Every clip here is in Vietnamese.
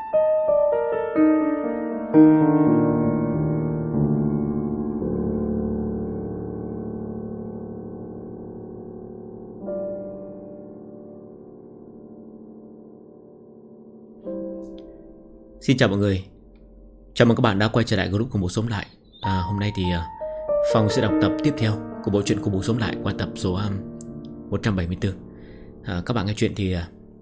Xin chào mọi người. Chào mừng các bạn đã quay trở lại group Khủng Bố Sống Lại. Hôm nay thì Phong sẽ đọc tập tiếp theo của bộ truyện Khủng Bố Sống Lại qua tập số 174. Các bạn nghe chuyện thì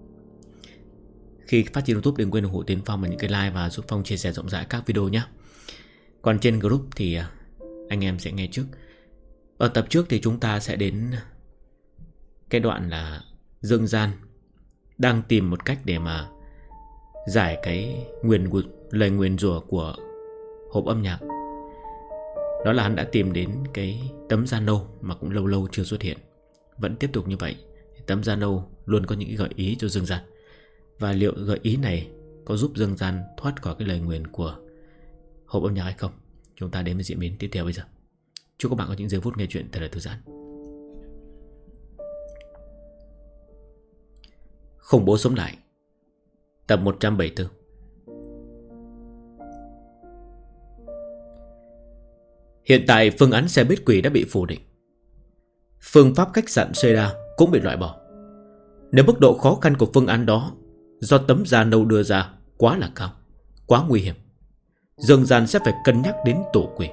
khi phát trên YouTube đừng quên ủng hộ Tiến Phong bằng những cái like và giúp Phong chia sẻ rộng rãi các video nhé. Còn trên group thì anh em sẽ nghe trước. Ở tập trước thì chúng ta sẽ đến cái đoạn là Dương Gian đang tìm một cách để mà giải cái lời nguyền rủa của hộp âm nhạc. Đó là hắn đã tìm đến cái tấm da nâu mà cũng lâu lâu chưa xuất hiện. Vẫn tiếp tục như vậy, tấm da nâu luôn có những gợi ý cho Dương Gian. Và liệu gợi ý này có giúp Dương Gian thoát khỏi cái lời nguyền của hộp âm nhạc hay không? Chúng ta đến với diễn biến tiếp theo bây giờ. Chúc các bạn có những giây phút nghe chuyện thật là thư giãn. Khủng Bố Sống Lại, tập 174. Hiện tại phương án xe buýt quỷ đã bị phủ định. Phương pháp khách sạn Seda cũng bị loại bỏ. Nếu mức độ khó khăn của phương án đó do tấm da nâu đưa ra quá là cao, quá nguy hiểm, Dương Gian sẽ phải cân nhắc đến tổ quỷ.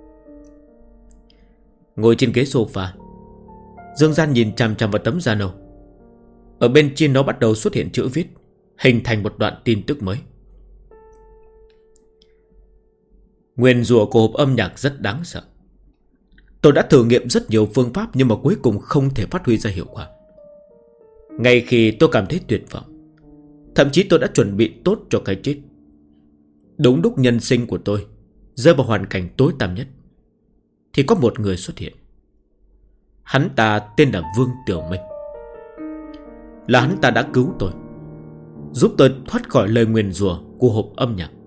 Ngồi trên ghế sofa, Dương Gian nhìn chằm chằm vào tấm da nâu. Ở bên trên nó bắt đầu xuất hiện chữ viết, hình thành một đoạn tin tức mới. Nguyền rủa của hộp âm nhạc rất đáng sợ. Tôi đã thử nghiệm rất nhiều phương pháp nhưng mà cuối cùng không thể phát huy ra hiệu quả. Ngay khi tôi cảm thấy tuyệt vọng, thậm chí tôi đã chuẩn bị tốt cho cái chết, đúng lúc nhân sinh của tôi rơi vào hoàn cảnh tối tăm nhất, thì có một người xuất hiện. Hắn ta tên là Vương Tiểu Minh. Là hắn ta đã cứu tôi, giúp tôi thoát khỏi lời nguyền rủa của hộp âm nhạc.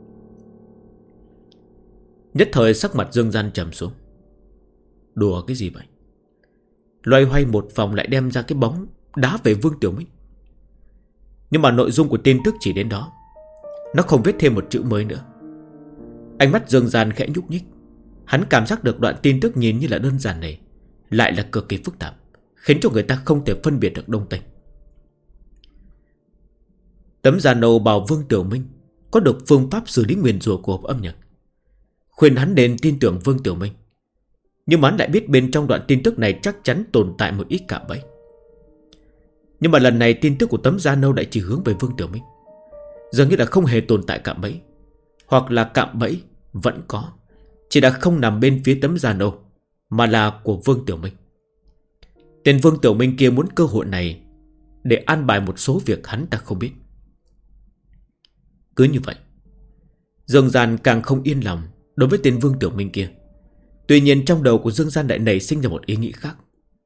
Nhất thời sắc mặt Dương Gian trầm xuống. Đùa cái gì vậy? Loay hoay một vòng lại đem ra cái bóng đá về Vương Tiểu Minh. Nhưng mà nội dung của tin tức chỉ đến đó, nó không viết thêm một chữ mới nữa. Ánh mắt Dương Gian khẽ nhúc nhích. Hắn cảm giác được đoạn tin tức nhìn như là đơn giản này lại là cực kỳ phức tạp, khiến cho người ta không thể phân biệt được đông tây. Tấm da nâu bảo Vương Tiểu Minh có được phương pháp xử lý nguyền rủa của hộp âm nhạc, khuyên hắn nên tin tưởng Vương Tiểu Minh. Nhưng mà hắn lại biết bên trong đoạn tin tức này chắc chắn tồn tại một ít cạm bẫy. Nhưng mà lần này tin tức của tấm da nâu lại chỉ hướng về Vương Tiểu Minh, dường như là không hề tồn tại cạm bẫy. Hoặc là cạm bẫy vẫn có, chỉ đã không nằm bên phía tấm da nâu, mà là của Vương Tiểu Minh. Tên Vương Tiểu Minh kia muốn cơ hội này để an bài một số việc hắn ta không biết. Cứ như vậy, Dương Gian càng không yên lòng đối với tên Vương Tiểu Minh kia. Tuy nhiên trong đầu của Dương Gian lại nảy sinh ra một ý nghĩ khác.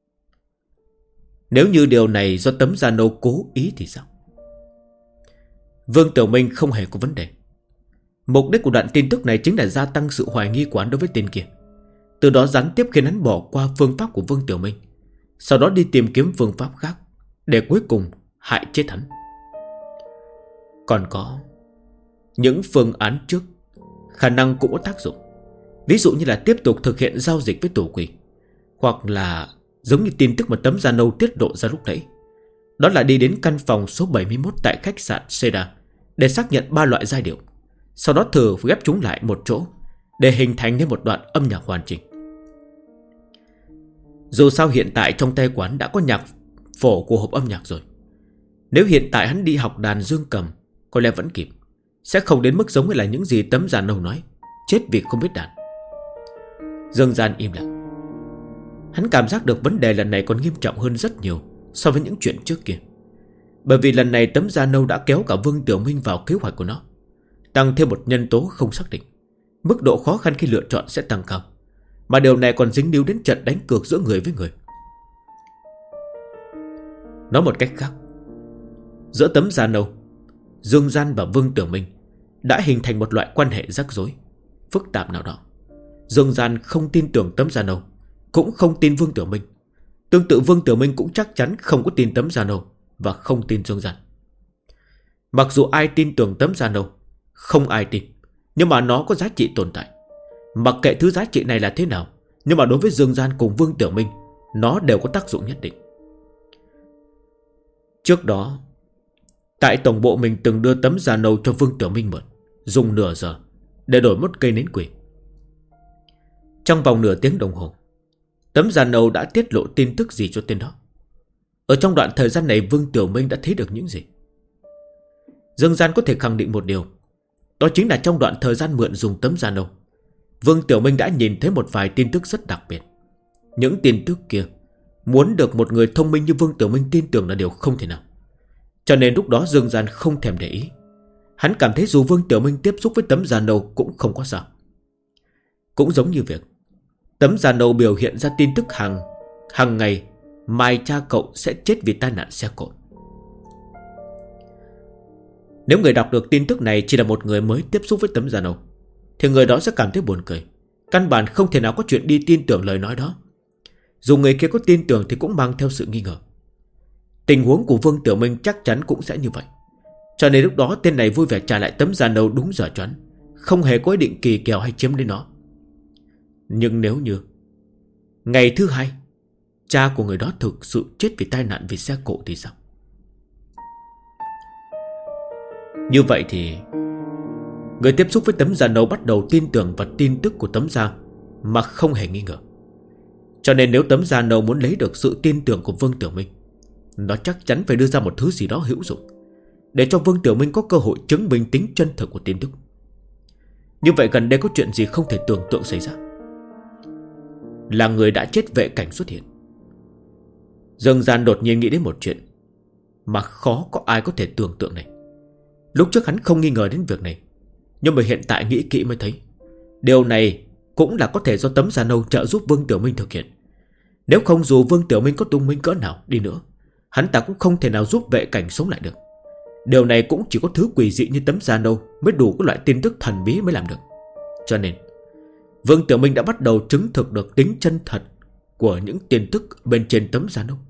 Nếu như điều này do tấm da nâu cố ý thì sao? Vương Tiểu Minh không hề có vấn đề. Mục đích của đoạn tin tức này chính là gia tăng sự hoài nghi của hắn đối với tên kia, từ đó gián tiếp khiến hắn bỏ qua phương pháp của Vương Tiểu Minh, sau đó đi tìm kiếm phương pháp khác để cuối cùng hại chết hắn. Còn có những phương án trước khả năng cũng có tác dụng. Ví dụ như là tiếp tục thực hiện giao dịch với tổ quỷ, hoặc là giống như tin tức mà tấm da nâu tiết lộ ra lúc nãy, đó là đi đến căn phòng số 71 tại khách sạn Seda để xác nhận 3 loại giai điệu, sau đó thử ghép chúng lại một chỗ để hình thành nên một đoạn âm nhạc hoàn chỉnh. Dù sao hiện tại trong tay quán đã có nhạc phổ của hộp âm nhạc rồi. Nếu hiện tại hắn đi học đàn dương cầm có lẽ vẫn kịp, sẽ không đến mức giống như là những gì tấm da nâu nói, chết vì không biết đàn. Dương Gian im lặng. Hắn cảm giác được vấn đề lần này còn nghiêm trọng hơn rất nhiều so với những chuyện trước kia. Bởi vì lần này tấm da nâu đã kéo cả Vương Tiểu Minh vào kế hoạch của nó, tăng thêm một nhân tố không xác định. Mức độ khó khăn khi lựa chọn sẽ tăng cao, mà điều này còn dính líu đến trận đánh cược giữa người với người. Nói một cách khác, giữa tấm da nâu, Dương Gian và Vương Tiểu Minh đã hình thành một loại quan hệ rắc rối phức tạp nào đó. Dương Gian không tin tưởng tấm da nâu, cũng không tin Vương Tiểu Minh. Tương tự Vương Tiểu Minh cũng chắc chắn không có tin tấm da nâu và không tin Dương Gian. Mặc dù ai tin tưởng tấm da nâu Không ai tin, nhưng mà nó có giá trị tồn tại. Mặc kệ thứ giá trị này là thế nào, nhưng mà đối với Dương Gian cùng Vương Tiểu Minh, nó đều có tác dụng nhất định. Trước đó, tại tổng bộ mình từng đưa tấm da nâu cho Vương Tiểu Minh mượn, dùng nửa giờ để đổi một cây nến quỷ. Trong vòng nửa tiếng đồng hồ, tấm da nâu đã tiết lộ tin tức gì cho tên đó? Ở trong đoạn thời gian này, Vương Tiểu Minh đã thấy được những gì? Dương Gian có thể khẳng định một điều, đó chính là trong đoạn thời gian mượn dùng tấm da nâu, Vương Tiểu Minh đã nhìn thấy một vài tin tức rất đặc biệt. Những tin tức kia muốn được một người thông minh như Vương Tiểu Minh tin tưởng là điều không thể nào. Cho nên lúc đó Dương Gian không thèm để ý. Hắn cảm thấy dù Vương Tiểu Minh tiếp xúc với tấm da nâu cũng không có sao. Cũng giống như việc tấm da nâu biểu hiện ra tin tức hàng ngày mai cha cậu sẽ chết vì tai nạn xe cộ. Nếu người đọc được tin tức này chỉ là một người mới tiếp xúc với tấm da nâu, thì người đó sẽ cảm thấy buồn cười. Căn bản không thể nào có chuyện đi tin tưởng lời nói đó. Dù người kia có tin tưởng thì cũng mang theo sự nghi ngờ. Tình huống của Vương Tiểu Minh chắc chắn cũng sẽ như vậy. Cho nên lúc đó tên này vui vẻ trả lại tấm da nâu đúng giờ choán, không hề có ý định kỳ kèo hay chiếm lấy nó. Nhưng nếu như ngày thứ hai cha của người đó thực sự chết vì tai nạn vì xe cộ thì sao? Như vậy thì người tiếp xúc với tấm da nâu bắt đầu tin tưởng vào tin tức của tấm da mà không hề nghi ngờ. Cho nên nếu tấm da nâu muốn lấy được sự tin tưởng của Vương Tiểu Minh, nó chắc chắn phải đưa ra một thứ gì đó hữu dụng, để cho Vương Tiểu Minh có cơ hội chứng minh tính chân thực của tin tức. Như vậy gần đây có chuyện gì không thể tưởng tượng xảy ra? Là người đã chết vệ cảnh xuất hiện. Dương Gian đột nhiên nghĩ đến một chuyện mà khó có ai có thể tưởng tượng này. Lúc trước hắn không nghi ngờ đến việc này, nhưng mà hiện tại nghĩ kỹ mới thấy điều này cũng là có thể do tấm da nâu trợ giúp Vương Tiểu Minh thực hiện. Nếu không, dù Vương Tiểu Minh có tung minh cỡ nào đi nữa, hắn ta cũng không thể nào giúp vệ cảnh sống lại được. Điều này cũng chỉ có thứ quỷ dị như tấm da nâu mới đủ các loại tin tức thần bí mới làm được. Cho nên Vương Tiểu Minh đã bắt đầu chứng thực được tính chân thật của những tin tức bên trên tấm da nâu.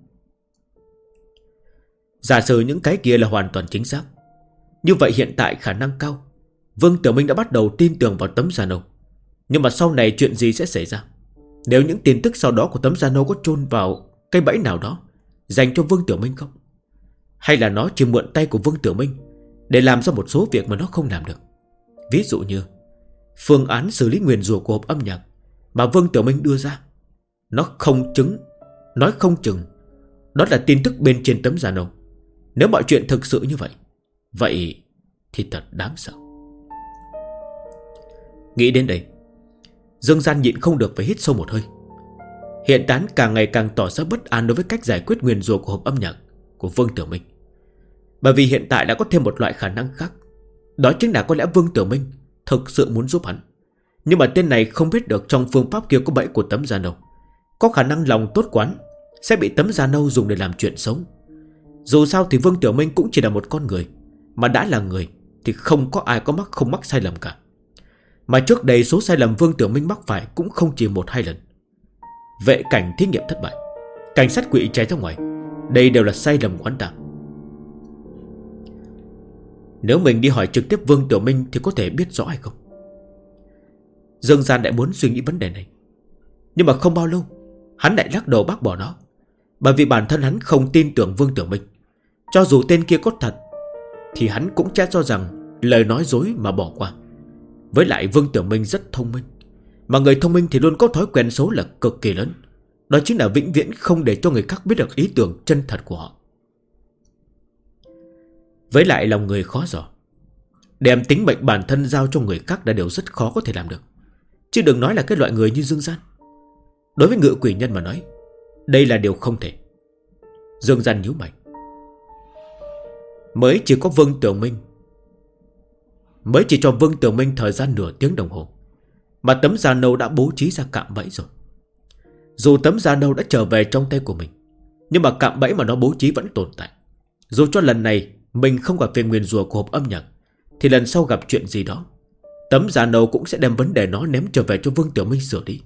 Giả sử những cái kia là hoàn toàn chính xác, như vậy hiện tại khả năng cao Vương Tiểu Minh đã bắt đầu tin tưởng vào tấm da nâu. Nhưng mà sau này chuyện gì sẽ xảy ra? Nếu những tin tức sau đó của tấm da nâu có chôn vào cây bẫy nào đó dành cho Vương Tiểu Minh không? Hay là nó chỉ mượn tay của Vương Tiểu Minh để làm ra một số việc mà nó không làm được? Ví dụ như phương án xử lý nguyền rủa của hộp âm nhạc mà Vương Tiểu Minh đưa ra, nói không chừng đó là tin tức bên trên tấm da nâu. Nếu mọi chuyện thực sự như vậy, vậy thì thật đáng sợ. Nghĩ đến đây, Dương Gian nhịn không được phải hít sâu một hơi. Hiện tại càng ngày càng tỏ ra bất an đối với cách giải quyết nguyền rủa của hộp âm nhạc của Vương Tiểu Minh. Bởi vì hiện tại đã có thêm một loại khả năng khác, đó chính là có lẽ Vương Tiểu Minh thực sự muốn giúp hắn. Nhưng mà tên này không biết được trong phương pháp kia có bẫy của tấm da nâu. Có khả năng lòng tốt quán sẽ bị tấm da nâu dùng để làm chuyện xấu. Dù sao thì Vương Tiểu Minh cũng chỉ là một con người, mà đã là người thì không có ai không mắc sai lầm cả. Mà trước đây số sai lầm Vương Tiểu Minh mắc phải cũng không chỉ 1-2 lần. Vệ cảnh thí nghiệm thất bại, cảnh sát quỷ chạy ra ngoài, đây đều là sai lầm của hắn ta. Nếu mình đi hỏi trực tiếp Vương Tiểu Minh thì có thể biết rõ hay không? Dương Gian lại muốn suy nghĩ vấn đề này, nhưng mà không bao lâu hắn lại lắc đầu bác bỏ nó. Bởi vì bản thân hắn không tin tưởng Vương Tiểu Minh. Cho dù tên kia có thật thì hắn cũng chắc cho rằng lời nói dối mà bỏ qua. Với lại Vương Tiểu Minh rất thông minh, mà người thông minh thì luôn có thói quen xấu là cực kỳ lớn, đó chính là vĩnh viễn không để cho người khác biết được ý tưởng chân thật của họ. Với lại lòng người khó dò, đem tính mệnh bản thân giao cho người khác là điều rất khó có thể làm được, chứ đừng nói là cái loại người như Dương Gian. Đối với Ngự Quỷ Nhân mà nói, đây là điều không thể. Dương Gian nhíu mày. Mới chỉ cho Vương Tiểu Minh thời gian nửa tiếng đồng hồ, mà tấm da nâu đã bố trí ra cạm bẫy rồi. Dù tấm da nâu đã trở về trong tay của mình, nhưng mà cạm bẫy mà nó bố trí vẫn tồn tại. Dù cho lần này mình không gặp về nguyền rủa của hộp âm nhạc, thì lần sau gặp chuyện gì đó, tấm da nâu cũng sẽ đem vấn đề nó ném trở về cho Vương Tiểu Minh sửa đi.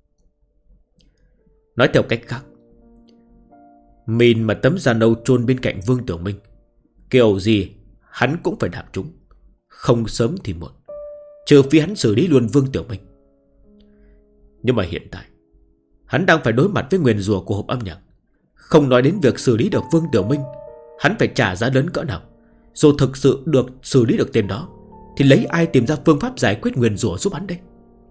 Nói theo cách khác, mìn mà tấm da nâu chôn bên cạnh Vương Tiểu Minh, kiểu gì hắn cũng phải đạp trúng. Không sớm thì muộn, trừ phi hắn xử lý luôn Vương Tiểu Minh. Nhưng mà hiện tại hắn đang phải đối mặt với nguyền rủa của hộp âm nhạc. Không nói đến việc xử lý được Vương Tiểu Minh, hắn phải trả giá lớn cỡ nào. Dù thực sự được xử lý được tên đó, thì lấy ai tìm ra phương pháp giải quyết nguyền rủa giúp hắn đây?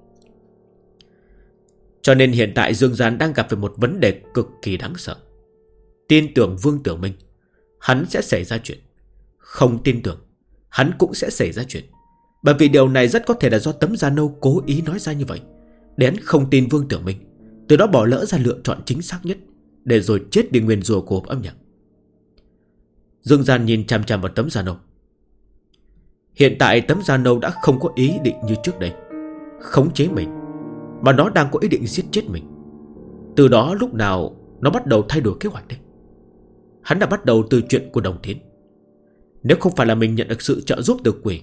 Cho nên hiện tại Dương Gian đang gặp phải một vấn đề cực kỳ đáng sợ. Tin tưởng Vương Tiểu Minh, hắn sẽ xảy ra chuyện. Không tin tưởng, hắn cũng sẽ xảy ra chuyện. Bởi vì điều này rất có thể là do tấm da nâu cố ý nói ra như vậy, để hắn không tin Vương Tiểu Minh, từ đó bỏ lỡ ra lựa chọn chính xác nhất, để rồi chết đi nguyền rủa của hộp âm nhạc. Dương Gian nhìn chằm chằm vào tấm da nâu. Hiện tại tấm da nâu đã không có ý định như trước đây khống chế mình, mà nó đang có ý định giết chết mình. Từ đó lúc nào nó bắt đầu thay đổi kế hoạch đây? Hắn đã bắt đầu từ chuyện của Đồng Thiến. Nếu không phải là mình nhận được sự trợ giúp từ quỷ,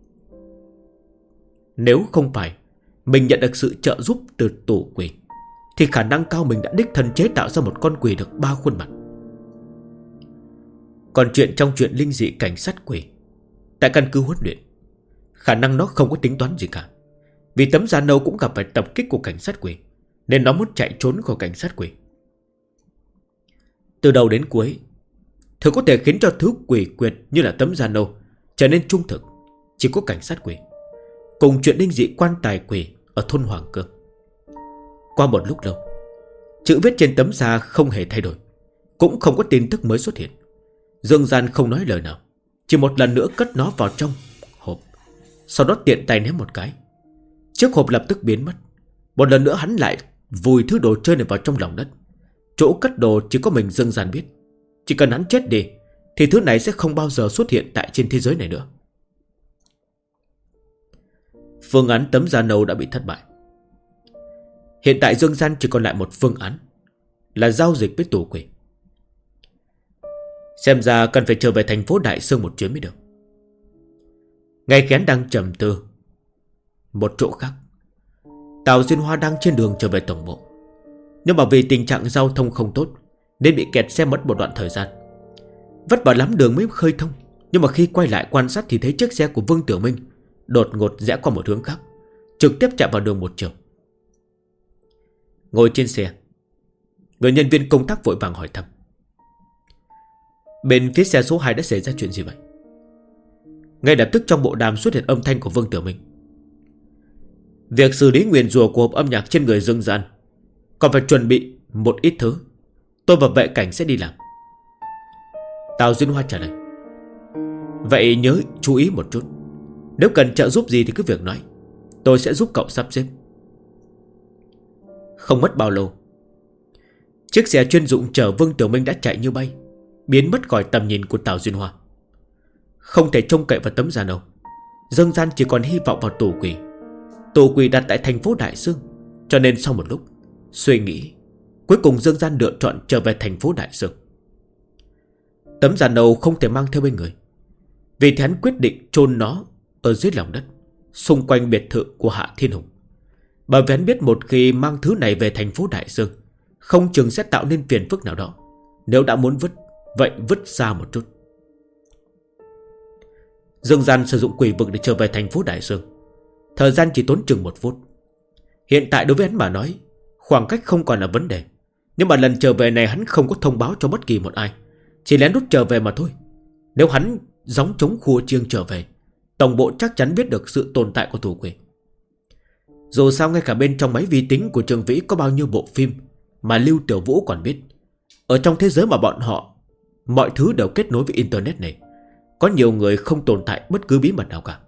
nếu không phải mình nhận được sự trợ giúp từ tổ quỷ, thì khả năng cao mình đã đích thân chế tạo ra một con quỷ được 3 khuôn mặt. Còn chuyện trong chuyện linh dị cảnh sát quỷ tại căn cứ huấn luyện, khả năng nó không có tính toán gì cả. Vì tấm da nâu cũng gặp phải tập kích của cảnh sát quỷ, nên nó muốn chạy trốn khỏi cảnh sát quỷ. Từ đầu đến cuối, thứ có thể khiến cho thứ quỷ quyệt như là tấm da nâu trở nên trung thực chỉ có cảnh sát quỷ, cùng chuyện linh dị quan tài quỷ ở thôn Hoàng Cương. Qua một lúc lâu, chữ viết trên tấm da không hề thay đổi, cũng không có tin tức mới xuất hiện. Dương Gian không nói lời nào, chỉ một lần nữa cất nó vào trong hộp, sau đó tiện tay ném một cái. Chiếc hộp lập tức biến mất. Một lần nữa hắn lại vùi thứ đồ chơi này vào trong lòng đất. Chỗ cất đồ chỉ có mình Dương Gian biết. Chỉ cần hắn chết đi thì thứ này sẽ không bao giờ xuất hiện tại trên thế giới này nữa. Phương án tấm da nâu đã bị thất bại. Hiện tại Dương Gian chỉ còn lại một phương án, là giao dịch với tù quỷ. Xem ra cần phải trở về thành phố Đại Sương một chuyến mới được. Ngay khi hắn đang trầm tư, một chỗ khác, Tào Duyên Hoa đang trên đường trở về tổng bộ. Nhưng mà vì tình trạng giao thông không tốt nên bị kẹt xe mất một đoạn thời gian. Vất vả lắm đường mới khơi thông. Nhưng mà khi quay lại quan sát thì thấy chiếc xe của Vương Tiểu Minh đột ngột rẽ qua một hướng khác, trực tiếp chạm vào đường một chiều. Ngồi trên xe, người nhân viên công tác vội vàng hỏi thăm: bên phía xe số 2 đã xảy ra chuyện gì vậy? Ngay lập tức trong bộ đàm xuất hiện âm thanh của Vương Tiểu Minh: việc xử lý nguyền rủa của hộp âm nhạc trên người Dương Gian còn phải chuẩn bị một ít thứ. Tôi và vệ cảnh sẽ đi làm. Tào Duyên Hoa trả lời: vậy nhớ chú ý một chút, nếu cần trợ giúp gì thì cứ việc nói, tôi sẽ giúp cậu sắp xếp. Không mất bao lâu, chiếc xe chuyên dụng chở Vương Tiểu Minh đã chạy như bay, biến mất khỏi tầm nhìn của Tào Duyên Hoa. Không thể trông cậy vào tấm da nâu, Dương Gian chỉ còn hy vọng vào tù quỷ. Tù quỷ đặt tại thành phố Đại Sương. Cho nên sau một lúc suy nghĩ, cuối cùng Dương Gian lựa chọn trở về thành phố Đại Sương. Tấm da nâu không thể mang theo bên người, vì thế hắn quyết định chôn nó ở dưới lòng đất, xung quanh biệt thự của Hạ Thiên Hùng. Bởi vì hắn biết một khi mang thứ này về thành phố Đại Sương, không chừng sẽ tạo nên phiền phức nào đó. Nếu đã muốn vứt, vậy vứt xa một chút. Dương Gian sử dụng quỷ vực để trở về thành phố Đại Sương. Thời gian chỉ tốn chừng 1 phút. Hiện tại đối với hắn mà nói, khoảng cách không còn là vấn đề. Nhưng mà lần trở về này hắn không có thông báo cho bất kỳ một ai, chỉ lén lút trở về mà thôi. Nếu hắn gióng trống khua chiêng trở về, tổng bộ chắc chắn biết được sự tồn tại của tù quỷ. Dù sao ngay cả bên trong máy vi tính của Trương Vĩ có bao nhiêu bộ phim mà Lưu Tiểu Vũ còn biết. Ở trong thế giới mà bọn họ mọi thứ đều kết nối với Internet này, có nhiều người không tồn tại bất cứ bí mật nào cả.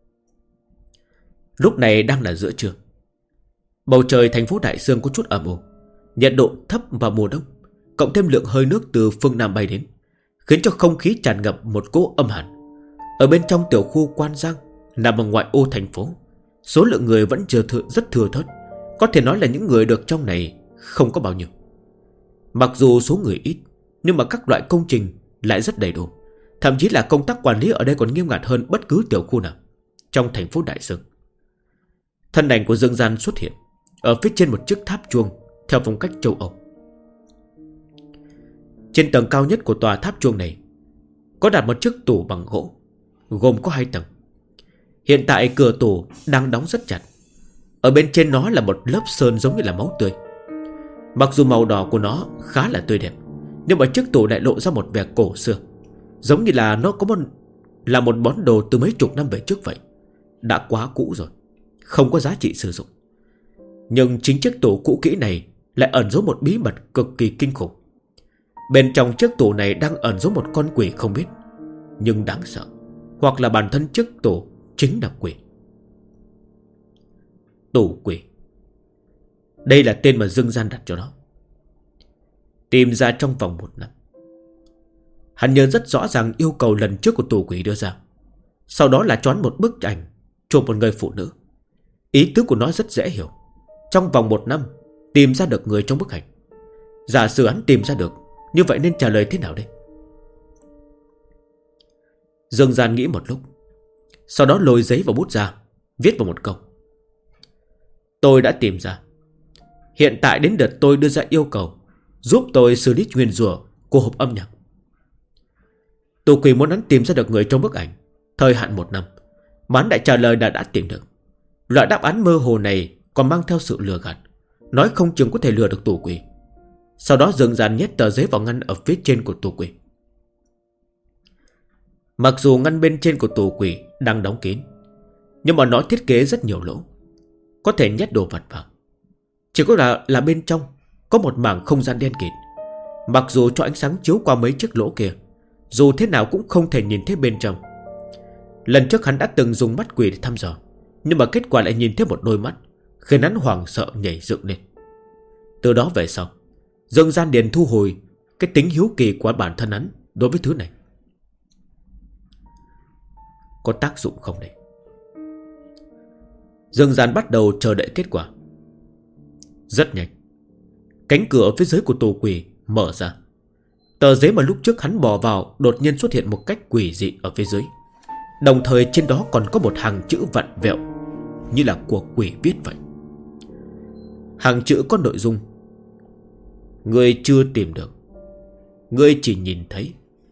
Lúc này đang là giữa trưa. Bầu trời thành phố Đại Sương có chút âm u, nhiệt độ thấp vào mùa đông, cộng thêm lượng hơi nước từ phương Nam bay đến, khiến cho không khí tràn ngập một cỗ âm hàn. Ở bên trong tiểu khu Quan Giang, nằm ở ngoại ô thành phố, số lượng người vẫn rất thừa thớt. Có thể nói là những người được trong này không có bao nhiêu. Mặc dù số người ít, nhưng mà các loại công trình lại rất đầy đủ. Thậm chí là công tác quản lý ở đây còn nghiêm ngặt hơn bất cứ tiểu khu nào trong thành phố Đại Sương. Thân ảnh của Dương Gian xuất hiện ở phía trên một chiếc tháp chuông theo phong cách châu Âu. Trên tầng cao nhất của tòa tháp chuông này có đặt một chiếc tủ bằng gỗ, gồm có 2 tầng. Hiện tại cửa tủ đang đóng rất chặt. Ở bên trên nó là một lớp sơn giống như là máu tươi. Mặc dù màu đỏ của nó khá là tươi đẹp, nhưng mà chiếc tủ lại lộ ra một vẻ cổ xưa, giống như là nó có một món đồ từ mấy chục năm về trước vậy. Đã quá cũ rồi, không có giá trị sử dụng. Nhưng chính chiếc tủ cũ kỹ này lại ẩn giấu một bí mật cực kỳ kinh khủng. Bên trong chiếc tủ này đang ẩn giấu một con quỷ không biết, nhưng đáng sợ. Hoặc là bản thân chiếc tủ chính là quỷ. Tủ quỷ, đây là tên mà Dương Gian đặt cho nó. Tìm ra trong vòng 1 năm. Hắn nhớ rất rõ ràng yêu cầu lần trước của tù quỷ đưa ra. Sau đó là choán một bức ảnh chụp một người phụ nữ. Ý tứ của nó rất dễ hiểu. Trong vòng 1 năm tìm ra được người trong bức ảnh. Giả sử hắn tìm ra được, như vậy nên trả lời thế nào đây? Dương Gian nghĩ một lúc, sau đó lôi giấy và bút ra, viết vào một câu: tôi đã tìm ra. Hiện tại đến đợt tôi đưa ra yêu cầu giúp tôi xử lý nguyền rủa của hộp âm nhạc. Tù quỷ muốn hắn tìm ra được người trong bức ảnh. Thời hạn 1 năm. Mà hắn đã trả lời đã tìm được. Loại đáp án mơ hồ này còn mang theo sự lừa gạt, nói không chừng có thể lừa được tù quỷ. Sau đó Dương Gian nhét tờ giấy vào ngăn ở phía trên của tù quỷ. Mặc dù ngăn bên trên của tù quỷ đang đóng kín, nhưng mà nó thiết kế rất nhiều lỗ, có thể nhét đồ vật vào. Chỉ có là bên trong có một mảng không gian đen kịt. Mặc dù cho ánh sáng chiếu qua mấy chiếc lỗ kia, dù thế nào cũng không thể nhìn thấy bên trong. Lần trước hắn đã từng dùng mắt quỷ để thăm dò, nhưng mà kết quả lại nhìn thấy một đôi mắt, khiến hắn hoảng sợ nhảy dựng lên. Từ đó về sau, Dương Gian liền thu hồi cái tính hiếu kỳ của bản thân hắn đối với thứ này. Có tác dụng không đây? Dương Gian bắt đầu chờ đợi kết quả. Rất nhanh, cánh cửa ở phía dưới của tù quỷ mở ra. Tờ giấy mà lúc trước hắn bỏ vào đột nhiên xuất hiện một cách quỷ dị ở phía dưới. Đồng thời trên đó còn có một hàng chữ vặn vẹo, như là của quỷ viết vậy. Hàng chữ có nội dung: ngươi chưa tìm được, ngươi chỉ nhìn thấy.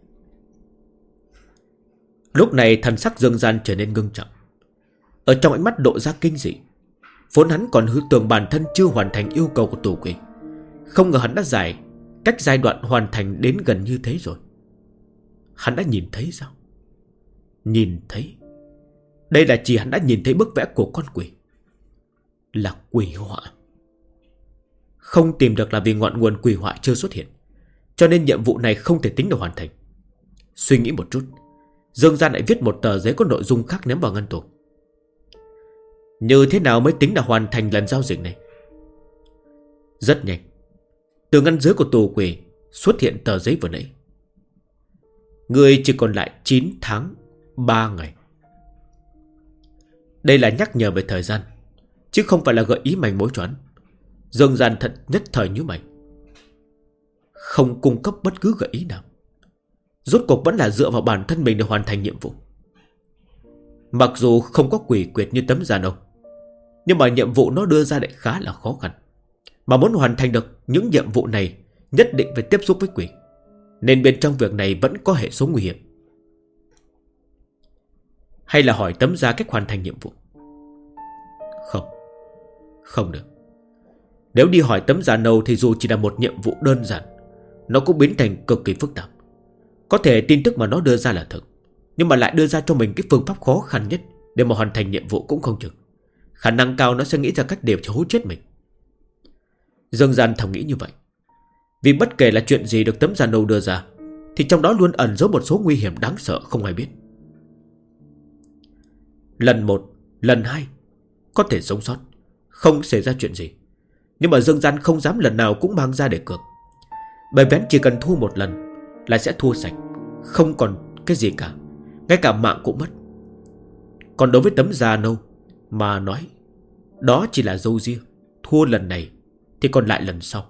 Lúc này thần sắc Dương Gian trở nên ngưng trọng. Ở trong ánh mắt độ ra kinh dị. Vốn hắn còn hư tưởng bản thân chưa hoàn thành yêu cầu của tù quỷ, không ngờ hắn đã cách giai đoạn hoàn thành đến gần như thế rồi. Hắn đã nhìn thấy sao? Nhìn thấy. Đây là chỉ hắn đã nhìn thấy bức vẽ của con quỷ. Là quỷ họa. Không tìm được là vì ngọn nguồn quỷ họa chưa xuất hiện, cho nên nhiệm vụ này không thể tính được hoàn thành. Suy nghĩ một chút, Dương Gian lại viết một tờ giấy có nội dung khác ném vào ngăn tủ. Như thế nào mới tính là hoàn thành lần giao dịch này? Rất nhanh, từ ngăn dưới của tù quỷ xuất hiện tờ giấy vừa nãy. Người chỉ còn lại 9 tháng 3 ngày. Đây là nhắc nhở về thời gian, chứ không phải là gợi ý manh mối cho hắn. Dương Gian thật nhất thời như mày, không cung cấp bất cứ gợi ý nào. Rốt cuộc vẫn là dựa vào bản thân mình để hoàn thành nhiệm vụ. Mặc dù không có quỷ quyệt như tấm da đâu, nhưng mà nhiệm vụ nó đưa ra lại khá là khó khăn. Mà muốn hoàn thành được những nhiệm vụ này, nhất định phải tiếp xúc với quỷ, nên bên trong việc này vẫn có hệ số nguy hiểm. Hay là hỏi tấm da cách hoàn thành nhiệm vụ? Không được. Nếu đi hỏi tấm da nâu thì dù chỉ là một nhiệm vụ đơn giản, nó cũng biến thành cực kỳ phức tạp. Có thể tin tức mà nó đưa ra là thật, nhưng mà lại đưa ra cho mình cái phương pháp khó khăn nhất để mà hoàn thành nhiệm vụ cũng không chừng. Khả năng cao nó sẽ nghĩ ra cách để hố chết mình. Dương Gian thầm nghĩ như vậy. Vì bất kể là chuyện gì được tấm da nâu đưa ra, thì trong đó luôn ẩn giấu một số nguy hiểm đáng sợ không ai biết. Lần 1, lần 2 có thể sống sót, không xảy ra chuyện gì, nhưng mà Dương Gian không dám lần nào cũng mang ra để cược. Bởi vì chỉ cần thua một lần là sẽ thua sạch, không còn cái gì cả, ngay cả mạng cũng mất. Còn đối với tấm da nâu mà nói, đó chỉ là râu ria. Thua lần này thì còn lại lần sau.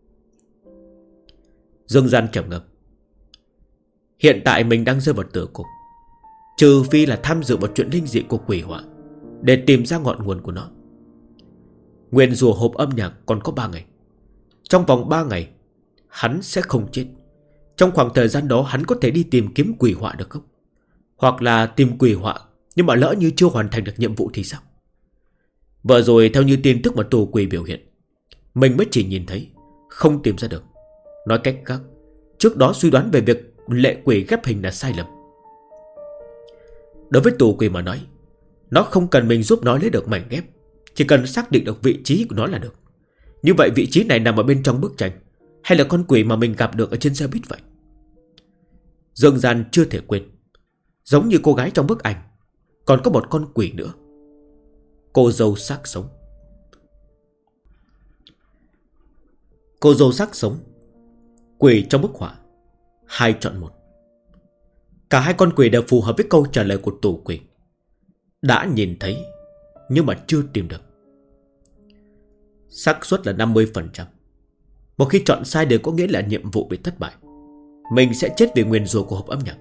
Dương Gian trầm ngâm. Hiện tại mình đang rơi vào tử cục, trừ phi là tham dự vào chuyện linh dị của quỷ họa để tìm ra ngọn nguồn của nó. Nguyền rủa hộp âm nhạc còn có 3 ngày. Trong vòng 3 ngày hắn sẽ không chết. Trong khoảng thời gian đó hắn có thể đi tìm kiếm quỷ họa được không? Hoặc là tìm quỷ họa Nhưng mà lỡ như chưa hoàn thành được nhiệm vụ thì sao? Vừa rồi theo như tin tức mà tù quỷ biểu hiện, mình mới chỉ nhìn thấy, không tìm ra được. Nói cách khác, trước đó suy đoán về việc lệ quỷ ghép hình là sai lầm. Đối với tù quỷ mà nói, nó không cần mình giúp nó lấy được mảnh ghép, chỉ cần xác định được vị trí của nó là được. Như vậy vị trí này nằm ở bên trong bức tranh, hay là con quỷ mà mình gặp được ở trên xe buýt vậy? Dương Gian chưa thể quên, giống như cô gái trong bức ảnh, còn có một con quỷ nữa, cô dâu xác sống. Cô dâu xác sống, quỷ trong bức họa, 2 chọn 1. Cả hai con quỷ đều phù hợp với câu trả lời của tù quỷ. Đã nhìn thấy nhưng mà chưa tìm được. Xác suất là 50%. Một khi chọn sai đều có nghĩa là nhiệm vụ bị thất bại. Mình sẽ chết vì nguyền rủa của hộp âm nhạc.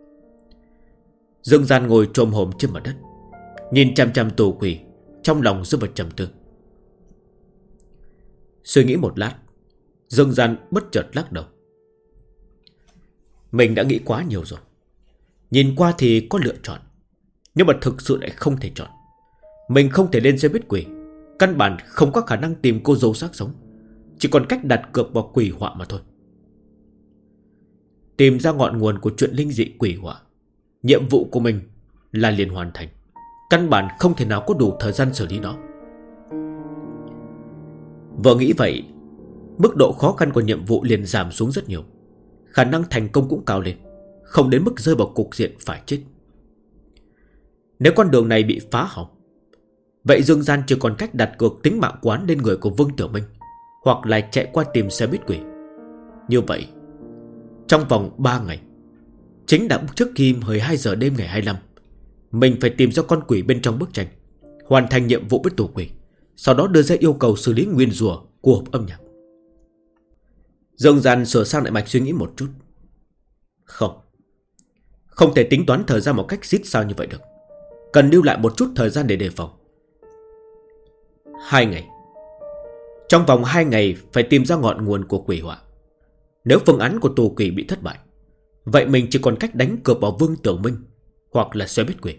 Dương Gian ngồi chồm hổm trên mặt đất, nhìn chằm chằm tù quỷ, trong lòng rơi vào trầm tư. Suy nghĩ một lát, Dương Gian bất chợt lắc đầu. Mình đã nghĩ quá nhiều rồi. Nhìn qua thì có lựa chọn, nhưng mà thực sự lại không thể chọn. Mình không thể lên xe buýt quỷ, căn bản không có khả năng tìm cô dâu xác sống. Chỉ còn cách đặt cược vào quỷ họa mà thôi. Tìm ra ngọn nguồn của chuyện linh dị quỷ họa, nhiệm vụ của mình là liền hoàn thành. Căn bản không thể nào có đủ thời gian xử lý nó. Vừa nghĩ vậy, mức độ khó khăn của nhiệm vụ liền giảm xuống rất nhiều. Khả năng thành công cũng cao lên, không đến mức rơi vào cục diện phải chết. Nếu con đường này bị phá hỏng, vậy Dương Gian chỉ còn cách đặt cược tính mạng quán lên người của Vương Tiểu Minh, hoặc là chạy qua tìm xe buýt quỷ. Như vậy, trong vòng 3 ngày, chính là trước khi 12 giờ đêm ngày 25, mình phải tìm ra con quỷ bên trong bức tranh, hoàn thành nhiệm vụ với tù quỷ, sau đó đưa ra yêu cầu xử lý nguyên rủa của hộp âm nhạc. Dương Gian sửa sang lại mạch suy nghĩ một chút. Không thể tính toán thời gian một cách xít sao như vậy được. Cần lưu lại một chút thời gian để đề phòng. 2 ngày. Trong vòng 2 ngày phải tìm ra ngọn nguồn của quỷ họa. Nếu phương án của tù quỷ bị thất bại, vậy mình chỉ còn cách đánh cược vào Vương Tiểu Minh hoặc là xe buýt quỷ.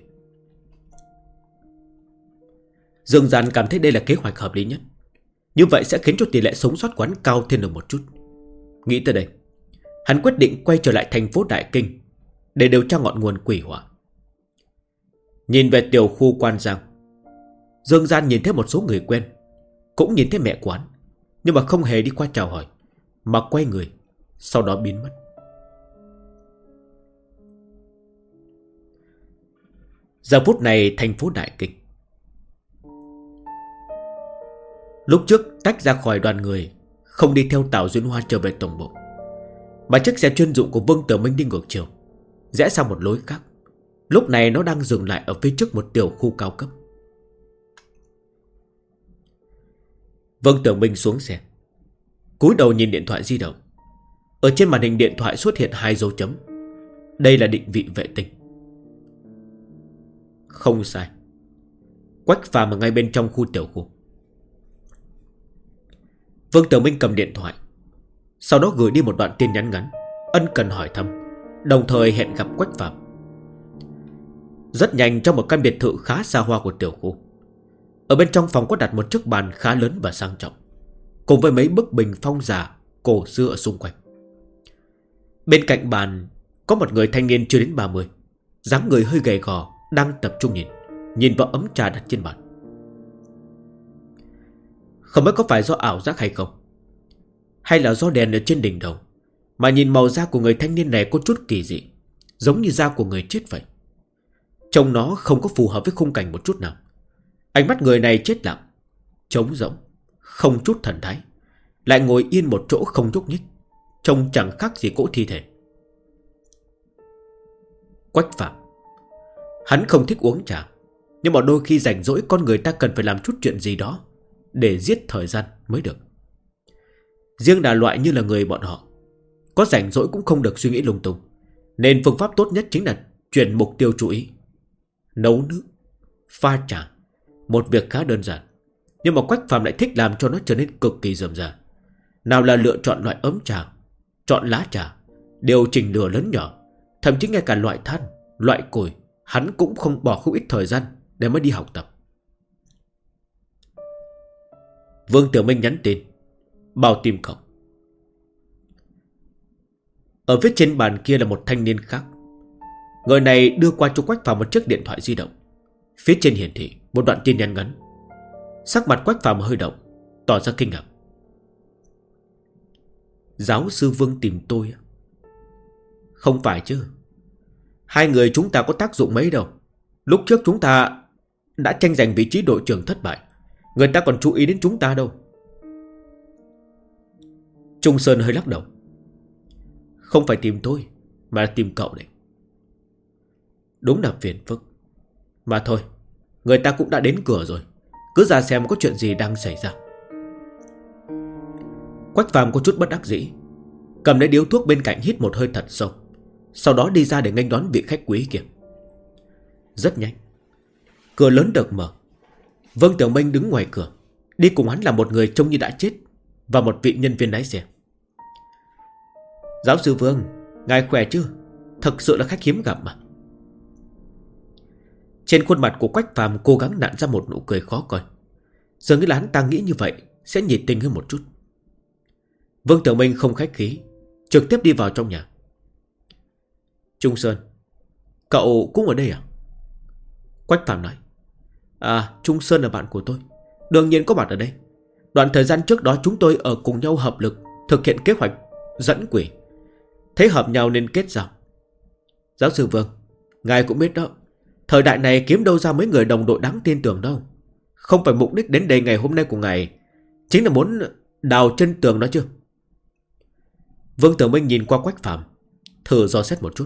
Dương Gian cảm thấy đây là kế hoạch hợp lý nhất. Như vậy sẽ khiến cho tỷ lệ sống sót quán cao thêm được một chút. Nghĩ tới đây, hắn quyết định quay trở lại thành phố Đại Kinh để điều tra ngọn nguồn quỷ họa. Nhìn về tiểu khu Quan Giang, Dương Gian nhìn thấy một số người quen, cũng nhìn thấy mẹ quán, nhưng mà không hề đi qua chào hỏi, mà quay người, sau đó biến mất. Giờ phút này thành phố Đại Kinh. Lúc trước tách ra khỏi đoàn người, không đi theo Tào Duyên Hoa trở về tổng bộ, mà chiếc xe chuyên dụng của Vương Tiểu Minh đi ngược chiều, rẽ sang một lối khác. Lúc này nó đang dừng lại ở phía trước một tiểu khu cao cấp. Vương Tiểu Minh xuống xe, cúi đầu nhìn điện thoại di động. Ở trên màn hình điện thoại xuất hiện 2 dấu chấm. Đây là định vị vệ tinh. Không sai, Quách Phàm ở ngay bên trong khu tiểu khu. Vương Tiểu Minh cầm điện thoại, sau đó gửi đi một đoạn tin nhắn ngắn, ân cần hỏi thăm, đồng thời hẹn gặp Quách Phàm. Rất nhanh, trong một căn biệt thự khá xa hoa của tiểu khu, ở bên trong phòng có đặt một chiếc bàn khá lớn và sang trọng, cùng với mấy bức bình phong giả cổ xưa ở xung quanh. Bên cạnh bàn có một người thanh niên chưa đến 30, dáng người hơi gầy gò, đang tập trung nhìn vào ấm trà đặt trên bàn. Không biết có phải do ảo giác hay không, hay là do đèn ở trên đỉnh đầu, mà nhìn màu da của người thanh niên này có chút kỳ dị, giống như da của người chết vậy. Trông nó không có phù hợp với khung cảnh một chút nào. Ánh mắt người này chết lặng, trống rỗng, không chút thần thái, lại ngồi yên một chỗ không nhúc nhích, trông chẳng khác gì cỗ thi thể. Quách Phàm. Hắn không thích uống trà, nhưng mà đôi khi rảnh rỗi con người ta cần phải làm chút chuyện gì đó để giết thời gian mới được. Riêng là loại như là người bọn họ, có rảnh rỗi cũng không được suy nghĩ lung tung, nên phương pháp tốt nhất chính là chuyển mục tiêu chú ý. Nấu nước, pha trà, một việc khá đơn giản, nhưng mà Quách Phàm lại thích làm cho nó trở nên cực kỳ rườm rà. Nào là lựa chọn loại ấm trà, chọn lá trà, điều chỉnh lửa lớn nhỏ, thậm chí ngay cả loại than, loại củi hắn cũng không bỏ không ít thời gian để mới đi học tập. Vương Tiểu Minh nhắn tin: bao tìm cậu. Ở phía trên bàn kia là một thanh niên khác. Người này đưa qua cho Quách Phàm một chiếc điện thoại di động. Phía trên hiển thị một đoạn tin nhắn ngắn. Sắc mặt Quách Phàm hơi động, tỏ ra kinh ngạc. Giáo sư Vương tìm tôi? Không phải chứ. Hai người chúng ta có tác dụng mấy đâu. Lúc trước chúng ta đã tranh giành vị trí đội trưởng thất bại, người ta còn chú ý đến chúng ta đâu. Trung Sơn hơi lắc đầu. Không phải tìm tôi, mà là tìm cậu đấy. Đúng là phiền phức. Mà thôi, người ta cũng đã đến cửa rồi, cứ ra xem có chuyện gì đang xảy ra. Quách Phàm có chút bất đắc dĩ, cầm lấy điếu thuốc bên cạnh hít một hơi thật sâu, sau đó đi ra để nghênh đón vị khách quý kia. Rất nhanh, cửa lớn được mở. Vương Tiểu Minh đứng ngoài cửa, đi cùng hắn là một người trông như đã chết và một vị nhân viên lái xe. Giáo sư Vương, ngài khỏe chứ? Thật sự là khách hiếm gặp mà. Trên khuôn mặt của Quách Phàm cố gắng nặn ra một nụ cười khó coi. Dường như là hắn ta nghĩ như vậy sẽ nhiệt tình hơn một chút. Vương Tiểu Minh không khách khí, trực tiếp đi vào trong nhà. Trung Sơn, cậu cũng ở đây à? Quách Phàm nói. À, Trung Sơn là bạn của tôi, đương nhiên có mặt ở đây. Đoạn thời gian trước đó chúng tôi ở cùng nhau hợp lực thực hiện kế hoạch dẫn quỷ, thấy hợp nhau nên kết giao. Giáo sư Vương, ngài cũng biết đó, thời đại này kiếm đâu ra mấy người đồng đội đáng tin tưởng đâu. Không phải mục đích đến đây ngày hôm nay của ngài chính là muốn đào chân tường đó chứ? Vương Tiểu Minh nhìn qua Quách Phàm, thử dò xét một chút.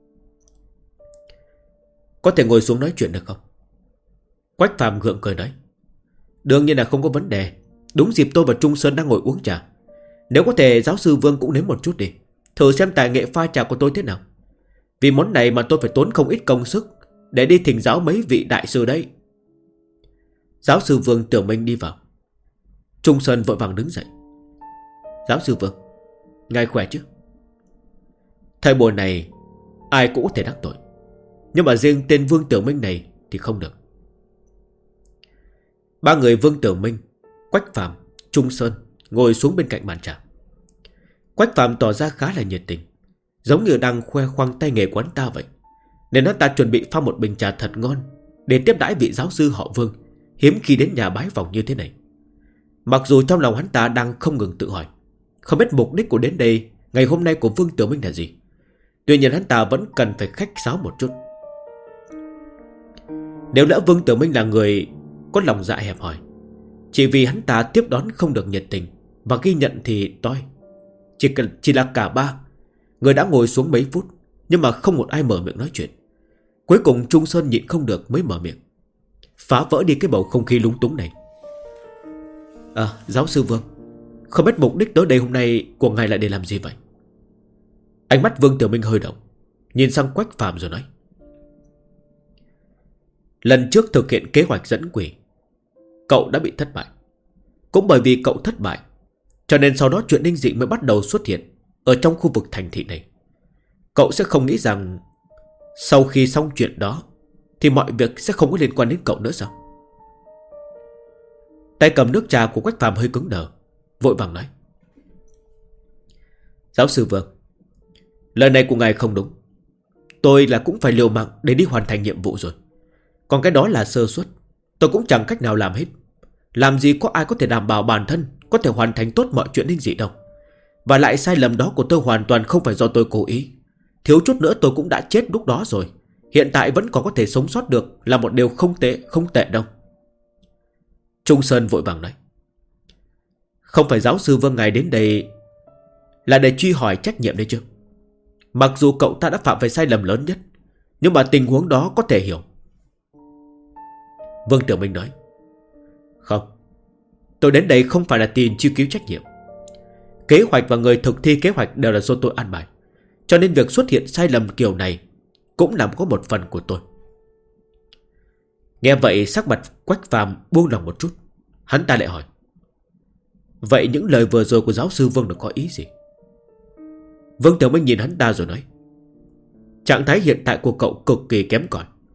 Có thể ngồi xuống nói chuyện được không? Quách Phàm gượng cười nói. Đương nhiên là không có vấn đề. Đúng dịp tôi và Trung Sơn đang ngồi uống trà. Nếu có thể giáo sư Vương cũng nếm một chút đi, thử xem tài nghệ pha trà của tôi thế nào. Vì món này mà tôi phải tốn không ít công sức để đi thỉnh giáo mấy vị đại sư đấy. Giáo sư Vương Tiểu Minh đi vào. Trung Sơn vội vàng đứng dậy. Giáo sư Vương, ngài khỏe chứ? Thời buổi này ai cũng có thể đắc tội, nhưng mà riêng tên Vương Tiểu Minh này thì không được. Ba người Vương Tiểu Minh, Quách Phàm, Trung Sơn ngồi xuống bên cạnh bàn trà. Quách Phàm tỏ ra khá là nhiệt tình, giống như đang khoe khoang tay nghề của hắn ta vậy, nên hắn ta chuẩn bị pha một bình trà thật ngon để tiếp đãi vị giáo sư họ Vương hiếm khi đến nhà bái vòng như thế này. Mặc dù trong lòng hắn ta đang không ngừng tự hỏi, không biết mục đích của đến đây ngày hôm nay của Vương Tiểu Minh là gì. Tuy nhiên hắn ta vẫn cần phải khách sáo một chút. Nếu lỡ Vương Tiểu Minh là người có lòng dạ hẹp hòi, chỉ vì hắn ta tiếp đón không được nhiệt tình và ghi nhận thì toi. Chỉ là cả ba người đã ngồi xuống mấy phút, nhưng mà không một ai mở miệng nói chuyện. Cuối cùng Trung Sơn nhịn không được mới mở miệng, phá vỡ đi cái bầu không khí lúng túng này. Giáo sư Vương, không biết mục đích tới đây hôm nay của ngài là để làm gì vậy? Ánh mắt Vương Tiểu Minh hơi động, nhìn sang Quách Phàm rồi nói. Lần trước thực hiện kế hoạch dẫn quỷ, cậu đã bị thất bại. Cũng bởi vì cậu thất bại, cho nên sau đó chuyện linh dị mới bắt đầu xuất hiện ở trong khu vực thành thị này. Cậu sẽ không nghĩ rằng sau khi xong chuyện đó thì mọi việc sẽ không có liên quan đến cậu nữa sao? Tay cầm nước trà của Quách Phàm hơi cứng đờ, vội vàng nói. Giáo sư Vương, lời này của ngài không đúng. Tôi là cũng phải liều mạng để đi hoàn thành nhiệm vụ rồi. Còn cái đó là sơ suất, tôi cũng chẳng cách nào làm hết. Làm gì có ai có thể đảm bảo bản thân có thể hoàn thành tốt mọi chuyện linh dị đâu. Và lại sai lầm đó của tôi hoàn toàn không phải do tôi cố ý. Thiếu chút nữa tôi cũng đã chết lúc đó rồi. Hiện tại vẫn còn có thể sống sót được là một điều không tệ đâu. Trung Sơn vội vàng nói. Không phải giáo sư Vương ngài đến đây là để truy hỏi trách nhiệm đấy chứ? Mặc dù cậu ta đã phạm phải sai lầm lớn nhất, nhưng mà tình huống đó có thể hiểu. Vương Tiểu Minh nói. Không, tôi đến đây không phải là tìm truy cứu trách nhiệm. Kế hoạch và người thực thi kế hoạch đều là do tôi an bài, cho nên việc xuất hiện sai lầm kiểu này cũng làm có một phần của tôi. Nghe vậy sắc mặt Quách Phàm buông lòng một chút. Hắn ta lại hỏi. Vậy những lời vừa rồi của giáo sư Vương được có ý gì? Vương Tiểu Minh nhìn hắn ta rồi nói. Trạng thái hiện tại của cậu cực kỳ kém cỏi.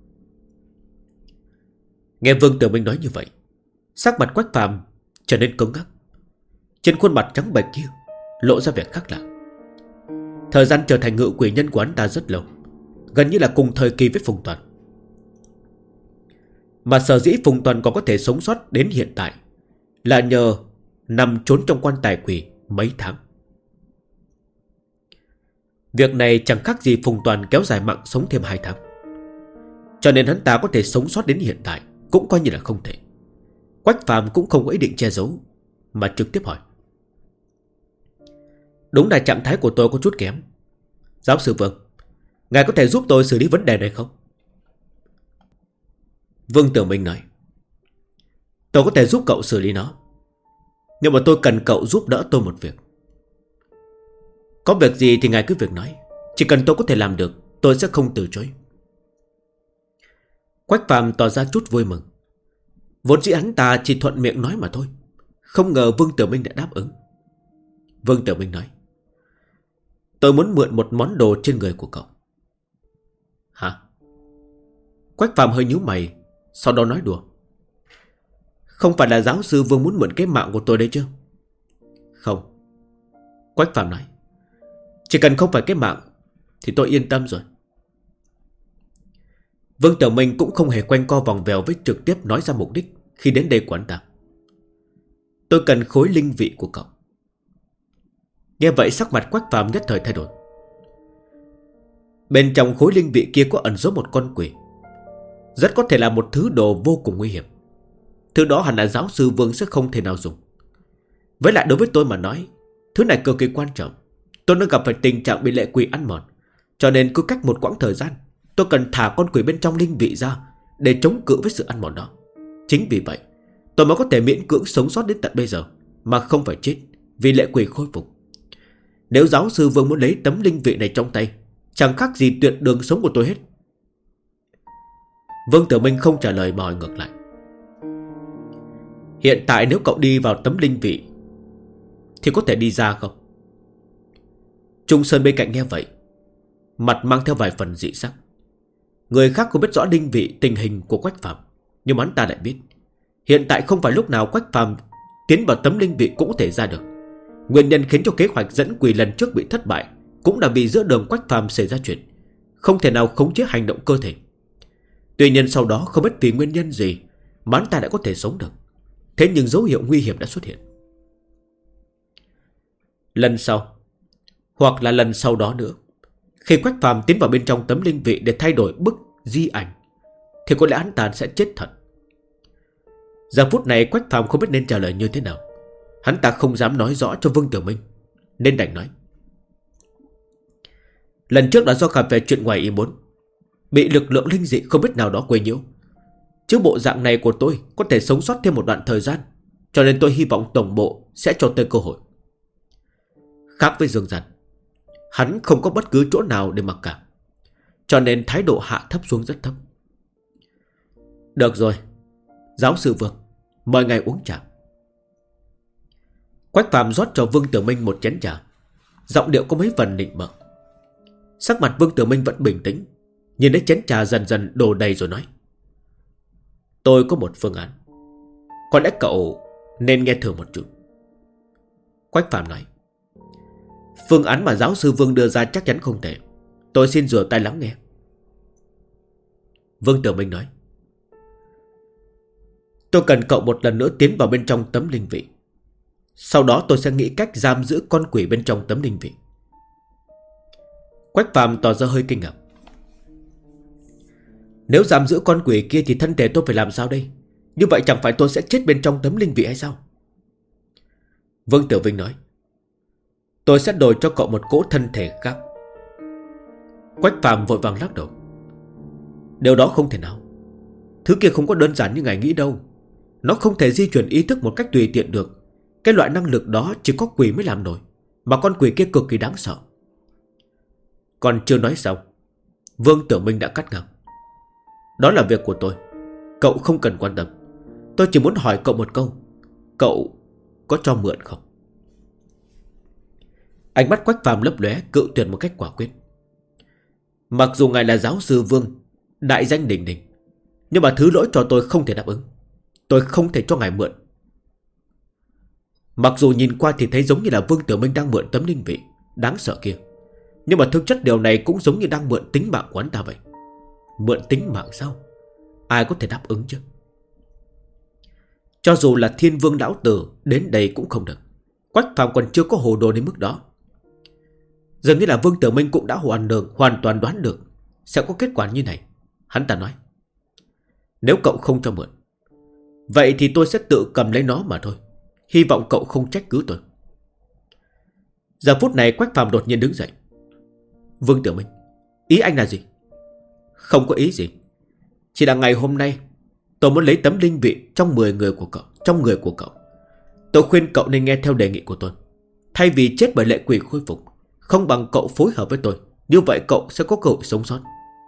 Nghe Vương Tiểu Minh nói như vậy, sắc mặt Quách Phàm trở nên cứng ngắc. Trên khuôn mặt trắng bệch kia lộ ra vẻ khác lạ. Thời gian trở thành ngự quỷ nhân của hắn ta rất lâu, gần như là cùng thời kỳ với Phùng Toàn. Mà sở dĩ Phùng Toàn còn có thể sống sót đến hiện tại là nhờ nằm trốn trong quan tài quỷ mấy tháng. Việc này chẳng khác gì Phùng Toàn kéo dài mạng sống thêm 2 tháng. Cho nên hắn ta có thể sống sót đến hiện tại cũng coi như là không thể. Quách Phàm cũng không có ý định che giấu, mà trực tiếp hỏi. Đúng là trạng thái của tôi có chút kém. Giáo sư Vương, ngài có thể giúp tôi xử lý vấn đề này không? Vương Tiểu Minh nói. Tôi có thể giúp cậu xử lý nó, nhưng mà tôi cần cậu giúp đỡ tôi một việc. Có việc gì thì ngài cứ việc nói, chỉ cần tôi có thể làm được, tôi sẽ không từ chối. Quách Phàm tỏ ra chút vui mừng. Vốn dĩ hắn ta chỉ thuận miệng nói mà thôi, không ngờ Vương Tiểu Minh đã đáp ứng. Vương Tiểu Minh nói. Tôi muốn mượn một món đồ trên người của cậu. Hả? Quách Phàm hơi nhíu mày, sau đó nói đùa. Không phải là giáo sư Vương muốn mượn cái mạng của tôi đấy chứ? Không. Quách Phàm nói. Chỉ cần không phải cái mạng thì tôi yên tâm rồi. Vương Tiểu Minh cũng không hề quanh co vòng vèo với trực tiếp nói ra mục đích khi đến đây của anh ta. Tôi cần khối linh vị của cậu. Nghe vậy sắc mặt Quách Phàm nhất thời thay đổi. Bên trong khối linh vị kia có ẩn giấu một con quỷ, rất có thể là một thứ đồ vô cùng nguy hiểm. Thứ đó hẳn là giáo sư Vương sẽ không thể nào dùng. Với lại đối với tôi mà nói, thứ này cực kỳ quan trọng. Tôi đang gặp phải tình trạng bị lệ quỷ ăn mòn, cho nên cứ cách một quãng thời gian tôi cần thả con quỷ bên trong linh vị ra để chống cự với sự ăn mòn đó. Chính vì vậy tôi mới có thể miễn cưỡng sống sót đến tận bây giờ, mà không phải chết vì lệ quỷ khôi phục. Nếu giáo sư Vương muốn lấy tấm linh vị này trong tay, chẳng khác gì tuyệt đường sống của tôi hết. Vương Tiểu Minh không trả lời mà hỏi ngược lại. Hiện tại nếu cậu đi vào tấm linh vị thì có thể đi ra không? Trung Sơn bên cạnh nghe vậy, mặt mang theo vài phần dị sắc. Người khác không biết rõ linh vị tình hình của Quách Phàm, nhưng hắn ta lại biết hiện tại không phải lúc nào Quách Phàm tiến vào tấm linh vị cũng có thể ra được. Nguyên nhân khiến cho kế hoạch dẫn quỷ lần trước bị thất bại cũng là vì giữa đường Quách Phàm xảy ra chuyện, không thể nào khống chế hành động cơ thể. Tuy nhiên sau đó không biết vì nguyên nhân gì mà hắn ta đã có thể sống được. Thế nhưng dấu hiệu nguy hiểm đã xuất hiện. Lần sau, hoặc là lần sau đó nữa, khi Quách Phàm tiến vào bên trong tấm linh vị để thay đổi bức di ảnh, thì có lẽ hắn ta sẽ chết thật. Giờ phút này Quách Phàm không biết nên trả lời như thế nào. Hắn ta không dám nói rõ cho Vương Tiểu Minh, nên đành nói. Lần trước là do gặp về chuyện ngoài ý muốn, bị lực lượng linh dị không biết nào đó quấy nhiễu. Chứ bộ dạng này của tôi có thể sống sót thêm một đoạn thời gian, cho nên tôi hy vọng tổng bộ sẽ cho tôi cơ hội. Khác với Dương Giản, hắn không có bất cứ chỗ nào để mặc cảm, cho nên thái độ hạ thấp xuống rất thấp. Được rồi, giáo sư Vương, mời ngài uống trà. Quách Phàm rót cho Vương Tiểu Minh một chén trà, giọng điệu có mấy phần nịnh bợ. Sắc mặt Vương Tiểu Minh vẫn bình tĩnh, nhìn thấy chén trà dần dần đổ đầy rồi nói. Tôi có một phương án, có lẽ cậu nên nghe thử một chút. Quách Phàm nói. Phương án mà giáo sư Vương đưa ra chắc chắn không thể. Tôi xin rửa tay lắng nghe. Vương Tiểu Minh nói. Tôi cần cậu một lần nữa tiến vào bên trong tấm linh vị. Sau đó tôi sẽ nghĩ cách giam giữ con quỷ bên trong tấm linh vị. Quách Phàm tỏ ra hơi kinh ngạc. Nếu giam giữ con quỷ kia thì thân thể tôi phải làm sao đây? Như vậy chẳng phải tôi sẽ chết bên trong tấm linh vị hay sao? Vương Tiểu Vinh nói. Tôi sẽ đổi cho cậu một cỗ thân thể khác. Quách Phàm vội vàng lắc đầu. Điều đó không thể nào. Thứ kia không có đơn giản như ngài nghĩ đâu. Nó không thể di chuyển ý thức một cách tùy tiện được. Cái loại năng lực đó chỉ có quỷ mới làm nổi, mà con quỷ kia cực kỳ đáng sợ. Còn chưa nói xong, Vương Tiểu Minh đã cắt ngang. Đó là việc của tôi, cậu không cần quan tâm. Tôi chỉ muốn hỏi cậu một câu. Cậu có cho mượn không? Ánh mắt Quách Phàm lấp lóe, cự tuyệt một cách quả quyết. Mặc dù ngài là giáo sư Vương, đại danh đỉnh đỉnh, Nhưng mà thứ lỗi cho tôi không thể đáp ứng. Tôi không thể cho ngài mượn. Mặc dù nhìn qua thì thấy giống như là Vương Tiểu Minh đang mượn tấm linh vị đáng sợ kia, nhưng mà thực chất điều này cũng giống như đang mượn tính mạng của hắn ta vậy. Mượn tính mạng sao? Ai có thể đáp ứng chứ? Cho dù là Thiên Vương lão tử đến đây cũng không được. Quách Phàm còn chưa có hồ đồ đến mức đó. Dường như là Vương Tiểu Minh cũng đã hoàn toàn đoán được sẽ có kết quả như này. Hắn ta nói: nếu cậu không cho mượn, vậy thì tôi sẽ tự cầm lấy nó mà thôi. Hy vọng cậu không trách cứ tôi. Giờ phút này Quách Phàm đột nhiên đứng dậy. Vương Tiểu Minh, ý anh là gì? Không có ý gì. Chỉ là ngày hôm nay tôi muốn lấy tấm linh vị trong 10 người của cậu, trong người của cậu. Tôi khuyên cậu nên nghe theo đề nghị của tôi. Thay vì chết bởi lệ quỷ khôi phục, không bằng cậu phối hợp với tôi. Như vậy cậu sẽ có cơ hội sống sót.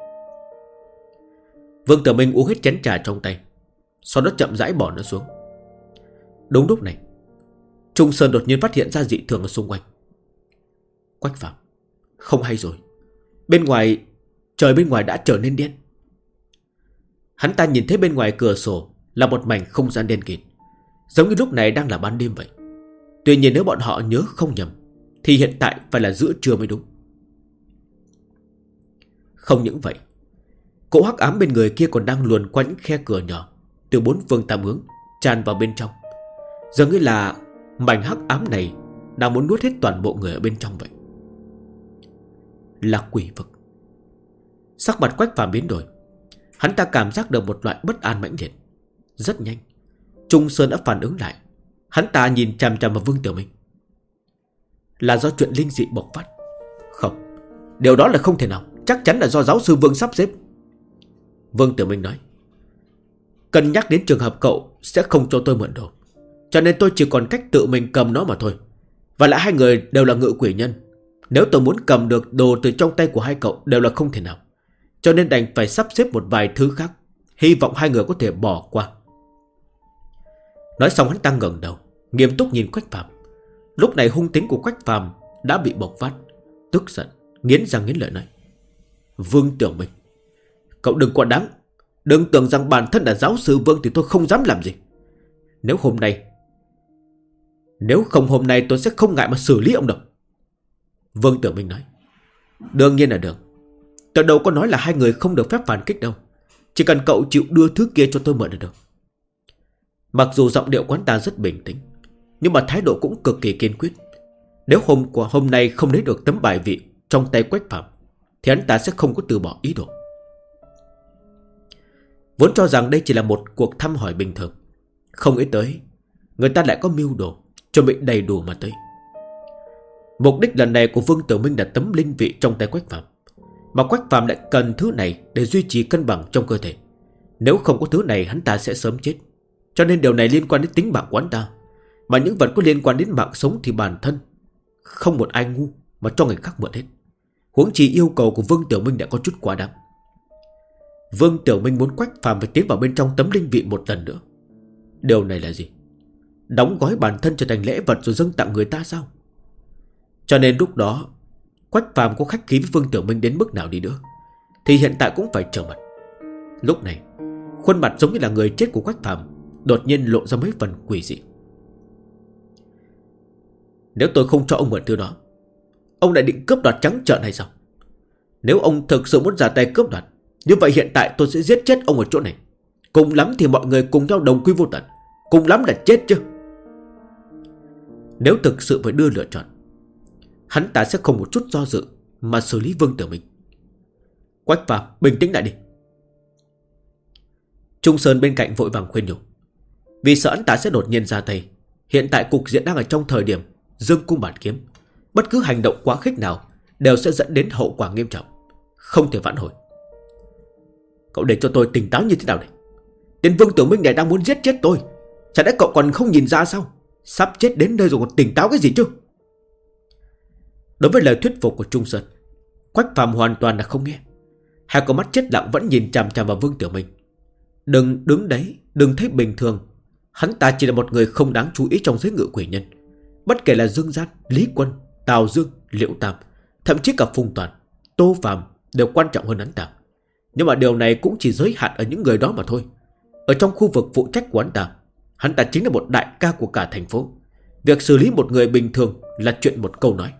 Vương Tiểu Minh uống hết chén trà trong tay, sau đó chậm rãi bỏ nó xuống. Đúng lúc này, Trung Sơn đột nhiên phát hiện ra dị thường ở xung quanh. Quách Phàm, không hay rồi. Trời bên ngoài đã trở nên đen. Hắn ta nhìn thấy bên ngoài cửa sổ là một mảnh không gian đen kịt, giống như lúc này đang là ban đêm vậy. Tuy nhiên nếu bọn họ nhớ không nhầm thì hiện tại phải là giữa trưa mới đúng. Không những vậy, cỗ hắc ám bên người kia còn đang luồn qua những khe cửa nhỏ từ bốn phương tám hướng tràn vào bên trong. Dường như là mảnh hắc ám này đang muốn nuốt hết toàn bộ người ở bên trong vậy. Là quỷ vực. Sắc mặt Quách Phàm biến đổi. Hắn ta cảm giác được một loại bất an mãnh liệt. Rất nhanh, Trung Sơn đã phản ứng lại. Hắn ta nhìn chằm chằm vào Vương Tiểu Minh. Là do chuyện linh dị bộc phát? Không, điều đó là không thể nào. Chắc chắn là do giáo sư Vương sắp xếp. Vương Tiểu Minh nói: cân nhắc đến trường hợp cậu sẽ không cho tôi mượn đồ, cho nên tôi chỉ còn cách tự mình cầm nó mà thôi. Và lại hai người đều là ngự quỷ nhân. Nếu tôi muốn cầm được đồ từ trong tay của hai cậu đều là không thể nào, cho nên đành phải sắp xếp một vài thứ khác. Hy vọng hai người có thể bỏ qua. Nói xong hắn ta ngẩng đầu, nghiêm túc nhìn Quách Phàm. Lúc này hung tính của Quách Phàm đã bị bộc phát. Tức giận, nghiến răng nghiến lợi nói: Vương Tiểu Minh, cậu đừng quá đáng. Đừng tưởng rằng bản thân là giáo sư Vương thì tôi không dám làm gì. Nếu không hôm nay tôi sẽ không ngại mà xử lý ông đâu. Vương Tiểu Minh nói: đương nhiên là được. Tôi đâu có nói là hai người không được phép phản kích đâu. Chỉ cần cậu chịu đưa thứ kia cho tôi mượn là được. Mặc dù giọng điệu quán ta rất bình tĩnh, nhưng mà thái độ cũng cực kỳ kiên quyết. Nếu hôm nay không lấy được tấm bài vị trong tay Quách Phàm thì hắn ta sẽ không có từ bỏ ý đồ. Vốn cho rằng đây chỉ là một cuộc thăm hỏi bình thường, không nghĩ tới người ta lại có mưu đồ, chuẩn bị đầy đủ mà tới. Mục đích lần này của Vương Tiểu Minh là tấm linh vị trong tay Quách Phàm, mà Quách Phàm lại cần thứ này để duy trì cân bằng trong cơ thể. Nếu không có thứ này hắn ta sẽ sớm chết. Cho nên điều này liên quan đến tính mạng của hắn ta. Mà những vật có liên quan đến mạng sống thì bản thân không một ai ngu mà cho người khác mượn hết. Huống chi yêu cầu của Vương Tiểu Minh đã có chút quá đáng. Vương Tiểu Minh muốn Quách Phàm phải tiến vào bên trong tấm linh vị một lần nữa. Điều này là gì? Đóng gói bản thân trở thành lễ vật rồi dâng tặng người ta sao? Cho nên lúc đó Quách Phàm có khách khí với Vương Tiểu Minh đến mức nào đi nữa thì hiện tại cũng phải trở mặt. Lúc này khuôn mặt giống như là người chết của Quách Phàm đột nhiên lộ ra mấy phần quỷ dị. Nếu tôi không cho ông mượn thứ đó, ông lại định cướp đoạt trắng trợn hay sao? Nếu ông thực sự muốn ra tay cướp đoạt, như vậy hiện tại tôi sẽ giết chết ông ở chỗ này. Cùng lắm thì mọi người cùng nhau đồng quy vô tận. Cùng lắm là chết chứ. Nếu thực sự phải đưa lựa chọn, hắn ta sẽ không một chút do dự mà xử lý Vương Tiểu Minh. Quách Phàm, bình tĩnh lại đi. Trung Sơn bên cạnh vội vàng khuyên nhủ. Vì sợ hắn ta sẽ đột nhiên ra tay. Hiện tại cục diện đang ở trong thời điểm dương cung bạt kiếm. Bất cứ hành động quá khích nào đều sẽ dẫn đến hậu quả nghiêm trọng, không thể vãn hồi. Cậu để cho tôi tỉnh táo như thế nào đây? Tên Vương Tiểu Minh này đang muốn giết chết tôi. Chả lẽ cậu còn không nhìn ra sao? Sắp chết đến nơi rồi còn tỉnh táo cái gì chứ? Đối với lời thuyết phục của Trung Sơn, Quách Phàm hoàn toàn là không nghe. Hai con mắt chết lặng vẫn nhìn chằm chằm vào Vương Tiểu Minh. Đừng đứng đấy, đừng thấy bình thường. Hắn ta chỉ là một người không đáng chú ý trong giới ngự quỷ nhân. Bất kể là Dương Gian, Lý Quân, Tào Dương, Liễu Tam, thậm chí cả Phùng Toàn, Tô Phàm đều quan trọng hơn hắn ta. Nhưng mà điều này cũng chỉ giới hạn ở những người đó mà thôi. Ở trong khu vực phụ trách của hắn ta chính là một đại ca của cả thành phố. Việc xử lý một người bình thường là chuyện một câu nói.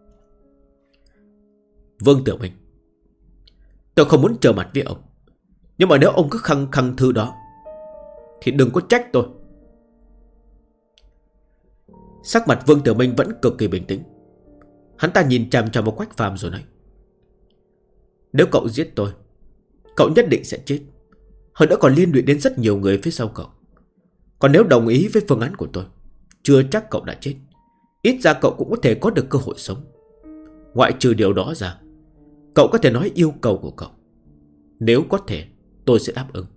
Vương Tiểu Minh, tôi không muốn trở mặt với ông, nhưng mà nếu ông cứ khăng khăng thứ đó thì đừng có trách tôi. Sắc mặt Vương Tiểu Minh vẫn cực kỳ bình tĩnh. Hắn ta nhìn chằm chằm vào Quách Phàm rồi nói: nếu cậu giết tôi, cậu nhất định sẽ chết. Hơn nữa còn liên lụy đến rất nhiều người phía sau cậu. Còn nếu đồng ý với phương án của tôi, chưa chắc cậu đã chết. Ít ra cậu cũng có thể có được cơ hội sống. Ngoại trừ điều đó ra, cậu có thể nói yêu cầu của cậu. Nếu có thể, tôi sẽ đáp ứng.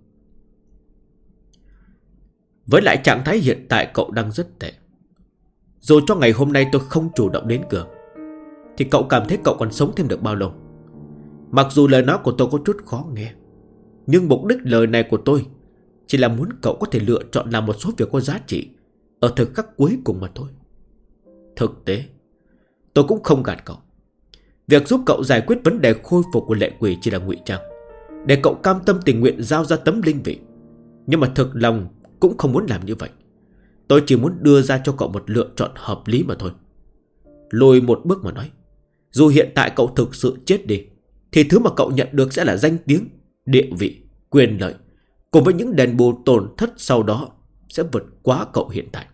Với lại trạng thái hiện tại cậu đang rất tệ. Dù cho ngày hôm nay tôi không chủ động đến cửa, thì cậu cảm thấy cậu còn sống thêm được bao lâu? Mặc dù lời nói của tôi có chút khó nghe, nhưng mục đích lời này của tôi chỉ là muốn cậu có thể lựa chọn làm một số việc có giá trị ở thời khắc cuối cùng mà thôi. Thực tế, tôi cũng không gạt cậu. Việc giúp cậu giải quyết vấn đề khôi phục của lệ quỷ chỉ là ngụy trang, để cậu cam tâm tình nguyện giao ra tấm linh vị. Nhưng mà thực lòng cũng không muốn làm như vậy. Tôi chỉ muốn đưa ra cho cậu một lựa chọn hợp lý mà thôi. Lùi một bước mà nói, dù hiện tại cậu thực sự chết đi, thì thứ mà cậu nhận được sẽ là danh tiếng, địa vị, quyền lợi, cùng với những đền bù tổn thất sau đó sẽ vượt quá cậu hiện tại.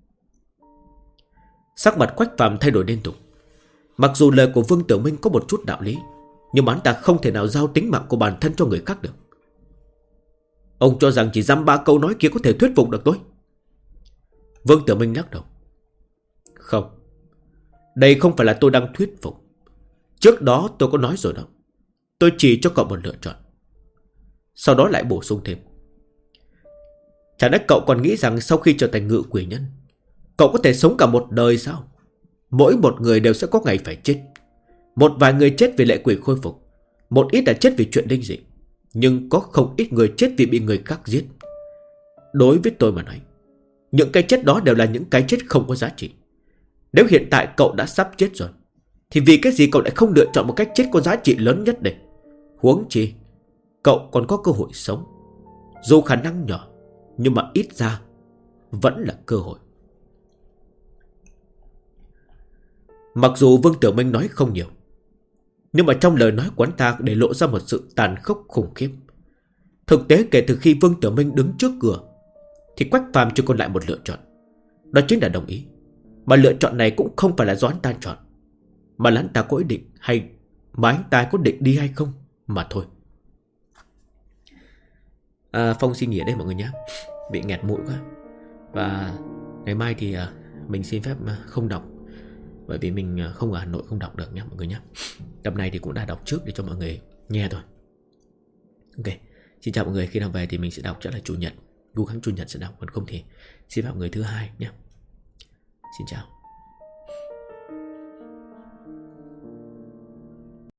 Sắc mặt Quách Phàm thay đổi liên tục. Mặc dù lời của Vương Tiểu Minh có một chút đạo lý, nhưng hắn ta không thể nào giao tính mạng của bản thân cho người khác được. Ông cho rằng chỉ dăm ba câu nói kia có thể thuyết phục được tôi? Vương Tiểu Minh lắc đầu. Không, đây không phải là tôi đang thuyết phục. Trước đó tôi có nói rồi đó. Tôi chỉ cho cậu một lựa chọn. Sau đó lại bổ sung thêm. Chẳng lẽ cậu còn nghĩ rằng sau khi trở thành ngự quỷ nhân, cậu có thể sống cả một đời sao? Mỗi một người đều sẽ có ngày phải chết. Một vài người chết vì lệ quỷ khôi phục, một ít là chết vì chuyện linh dị, nhưng có không ít người chết vì bị người khác giết. Đối với tôi mà nói, những cái chết đó đều là những cái chết không có giá trị. Nếu hiện tại cậu đã sắp chết rồi, thì vì cái gì cậu lại không lựa chọn một cách chết có giá trị lớn nhất đây? Huống chi cậu còn có cơ hội sống. Dù khả năng nhỏ, nhưng mà ít ra vẫn là cơ hội. Mặc dù Vương Tiểu Minh nói không nhiều, nhưng mà trong lời nói của anh ta để lộ ra một sự tàn khốc khủng khiếp. Thực tế kể từ khi Vương Tiểu Minh đứng trước cửa, thì Quách Phàm chỉ còn lại một lựa chọn, đó chính là đồng ý. Mà lựa chọn này cũng không phải là do anh ta chọn, mà là anh ta có ý định hay mà anh ta có định đi hay không mà thôi. Phong xin nghỉ ở đây mọi người nhé, bị nghẹt mũi quá. Và ngày mai thì mình xin phép không đọc, bởi vì mình không ở Hà Nội không đọc được nhé mọi người nhé. Tập này thì cũng đã đọc trước để cho mọi người nghe thôi. Ok, xin chào mọi người. Khi nào về thì mình sẽ đọc chắc là Chủ nhật, cố gắng Chủ nhật sẽ đọc, còn không thì xin phép mọi người thứ hai nhé. Xin chào.